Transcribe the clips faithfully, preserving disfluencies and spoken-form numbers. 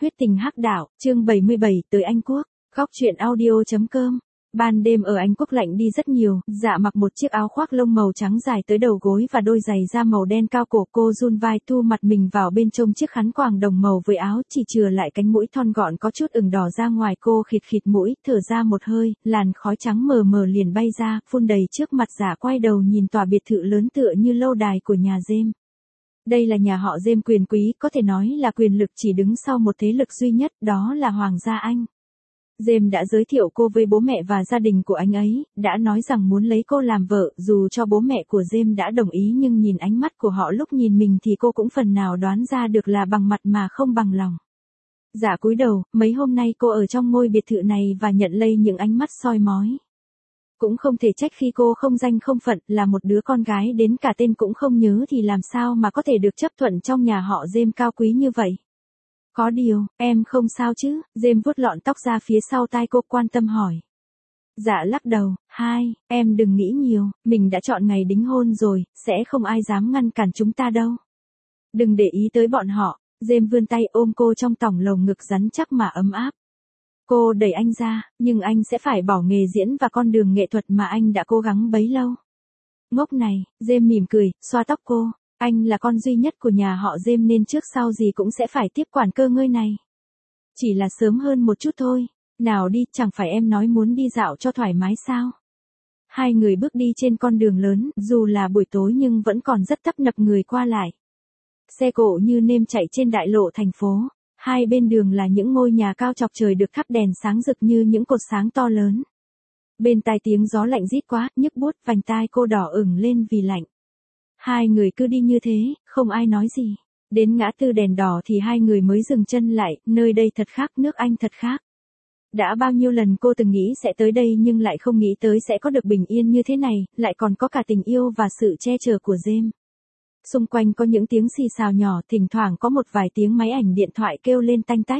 huyết tình hắc đạo, chương bảy mươi bảy, tới Anh Quốc, góc truyện audio chấm com. Ban đêm ở Anh Quốc lạnh đi rất nhiều, Dạ mặc một chiếc áo khoác lông màu trắng dài tới đầu gối và đôi giày da màu đen cao cổ. Cô run vai thu mặt mình vào bên trong chiếc khăn quàng đồng màu với áo, chỉ chừa lại cánh mũi thon gọn có chút ửng đỏ ra ngoài. Cô khịt khịt mũi, thở ra một hơi, làn khói trắng mờ mờ liền bay ra, phun đầy trước mặt. Dạ quay đầu nhìn tòa biệt thự lớn tựa như lâu đài của nhà James. Đây là nhà họ James quyền quý, có thể nói là quyền lực chỉ đứng sau một thế lực duy nhất, đó là Hoàng gia Anh. James đã giới thiệu cô với bố mẹ và gia đình của anh ấy, đã nói rằng muốn lấy cô làm vợ. Dù cho bố mẹ của James đã đồng ý nhưng nhìn ánh mắt của họ lúc nhìn mình thì cô cũng phần nào đoán ra được là bằng mặt mà không bằng lòng. Dạ cúi đầu, mấy hôm nay cô ở trong ngôi biệt thự này và nhận lây những ánh mắt soi mói. Cũng không thể trách khi cô không danh không phận, là một đứa con gái đến cả tên cũng không nhớ thì làm sao mà có thể được chấp thuận trong nhà họ James cao quý như vậy. Có điều, em không sao chứ? James vuốt lọn tóc ra phía sau tai cô, quan tâm hỏi. Dạ lắc đầu, hai, em đừng nghĩ nhiều, mình đã chọn ngày đính hôn rồi, sẽ không ai dám ngăn cản chúng ta đâu. Đừng để ý tới bọn họ. James vươn tay ôm cô trong tỏng lồng ngực rắn chắc mà ấm áp. Cô đẩy anh ra, nhưng anh sẽ phải bỏ nghề diễn và con đường nghệ thuật mà anh đã cố gắng bấy lâu. Ngốc này, James mỉm cười, xoa tóc cô. Anh là con duy nhất của nhà họ James nên trước sau gì cũng sẽ phải tiếp quản cơ ngơi này. Chỉ là sớm hơn một chút thôi. Nào đi, chẳng phải em nói muốn đi dạo cho thoải mái sao? Hai người bước đi trên con đường lớn, dù là buổi tối nhưng vẫn còn rất tấp nập người qua lại. Xe cộ như nêm chạy trên đại lộ thành phố. Hai bên đường là những ngôi nhà cao chọc trời được thắp đèn sáng rực như những cột sáng to lớn. Bên tai tiếng gió lạnh rít quá, nhức buốt, vành tai cô đỏ ửng lên vì lạnh. Hai người cứ đi như thế, không ai nói gì. Đến ngã tư đèn đỏ thì hai người mới dừng chân lại, nơi đây thật khác, nước Anh thật khác. Đã bao nhiêu lần cô từng nghĩ sẽ tới đây nhưng lại không nghĩ tới sẽ có được bình yên như thế này, lại còn có cả tình yêu và sự che chở của James. Xung quanh có những tiếng xì xào nhỏ, thỉnh thoảng có một vài tiếng máy ảnh điện thoại kêu lên tanh tách.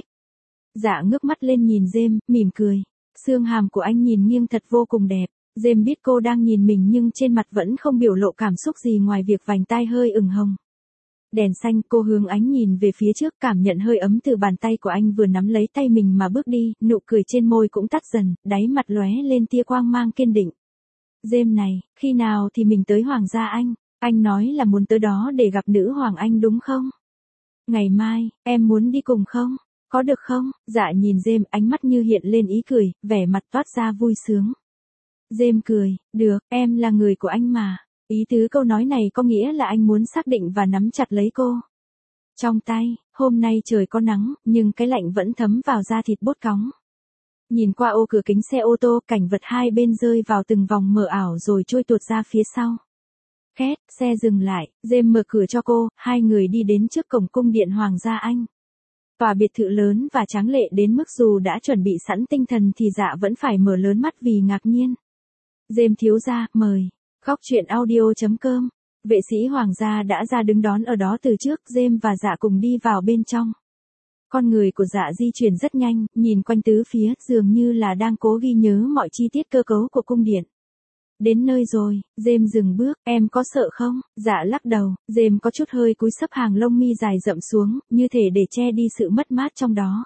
Dạ ngước mắt lên nhìn James, mỉm cười. Xương hàm của anh nhìn nghiêng thật vô cùng đẹp. James biết cô đang nhìn mình nhưng trên mặt vẫn không biểu lộ cảm xúc gì ngoài việc vành tai hơi ửng hồng. Đèn xanh, cô hướng ánh nhìn về phía trước, cảm nhận hơi ấm từ bàn tay của anh vừa nắm lấy tay mình mà bước đi, nụ cười trên môi cũng tắt dần, đáy mặt lóe lên tia quang mang kiên định. James này, khi nào thì mình tới Hoàng gia Anh? Anh nói là muốn tới đó để gặp nữ hoàng Anh đúng không? Ngày mai, em muốn đi cùng không? Có được không? Dạ nhìn James, ánh mắt như hiện lên ý cười, vẻ mặt toát ra vui sướng. James cười, được, em là người của anh mà. Ý tứ câu nói này có nghĩa là anh muốn xác định và nắm chặt lấy cô. Trong tay, hôm nay trời có nắng, nhưng cái lạnh vẫn thấm vào da thịt bốt cóng. Nhìn qua ô cửa kính xe ô tô, cảnh vật hai bên rơi vào từng vòng mờ ảo rồi trôi tuột ra phía sau. Két, xe dừng lại, James mở cửa cho cô, hai người đi đến trước cổng cung điện Hoàng gia Anh. Tòa biệt thự lớn và tráng lệ đến mức dù đã chuẩn bị sẵn tinh thần thì Dạ vẫn phải mở lớn mắt vì ngạc nhiên. James thiếu gia, mời. Góc truyện audio chấm com. Vệ sĩ Hoàng gia đã ra đứng đón ở đó từ trước, James và Dạ cùng đi vào bên trong. Con người của Dạ di chuyển rất nhanh, nhìn quanh tứ phía, dường như là đang cố ghi nhớ mọi chi tiết cơ cấu của cung điện. Đến nơi rồi, James dừng bước, em có sợ không? Dạ lắc đầu, James có chút hơi cúi sấp hàng lông mi dài rậm xuống, như thể để che đi sự mất mát trong đó.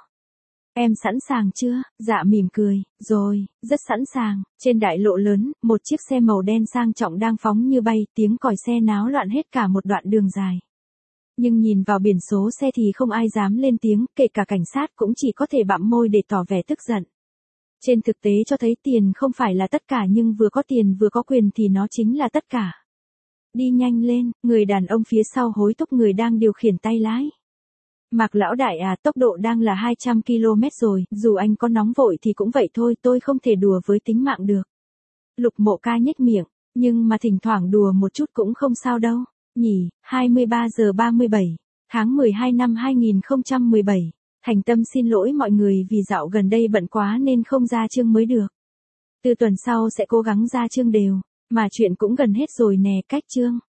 Em sẵn sàng chưa? Dạ mỉm cười, rồi, rất sẵn sàng. Trên đại lộ lớn, một chiếc xe màu đen sang trọng đang phóng như bay, tiếng còi xe náo loạn hết cả một đoạn đường dài. Nhưng nhìn vào biển số xe thì không ai dám lên tiếng, kể cả cảnh sát cũng chỉ có thể bặm môi để tỏ vẻ tức giận. Trên thực tế cho thấy tiền không phải là tất cả nhưng vừa có tiền vừa có quyền thì nó chính là tất cả. Đi nhanh lên, người đàn ông phía sau hối thúc người đang điều khiển tay lái. Mạc lão đại à, tốc độ đang là hai trăm ki lô mét rồi, dù anh có nóng vội thì cũng vậy thôi, tôi không thể đùa với tính mạng được. Lục Mộ Ca nhếch miệng, nhưng mà thỉnh thoảng đùa một chút cũng không sao đâu, nhỉ. Hai mươi ba giờ ba mươi bảy, tháng mười hai năm hai nghìn không trăm mười bảy. Thành tâm xin lỗi mọi người vì dạo gần đây bận quá nên không ra chương mới được. Từ tuần sau sẽ cố gắng ra chương đều, mà chuyện cũng gần hết rồi nè, cách chương.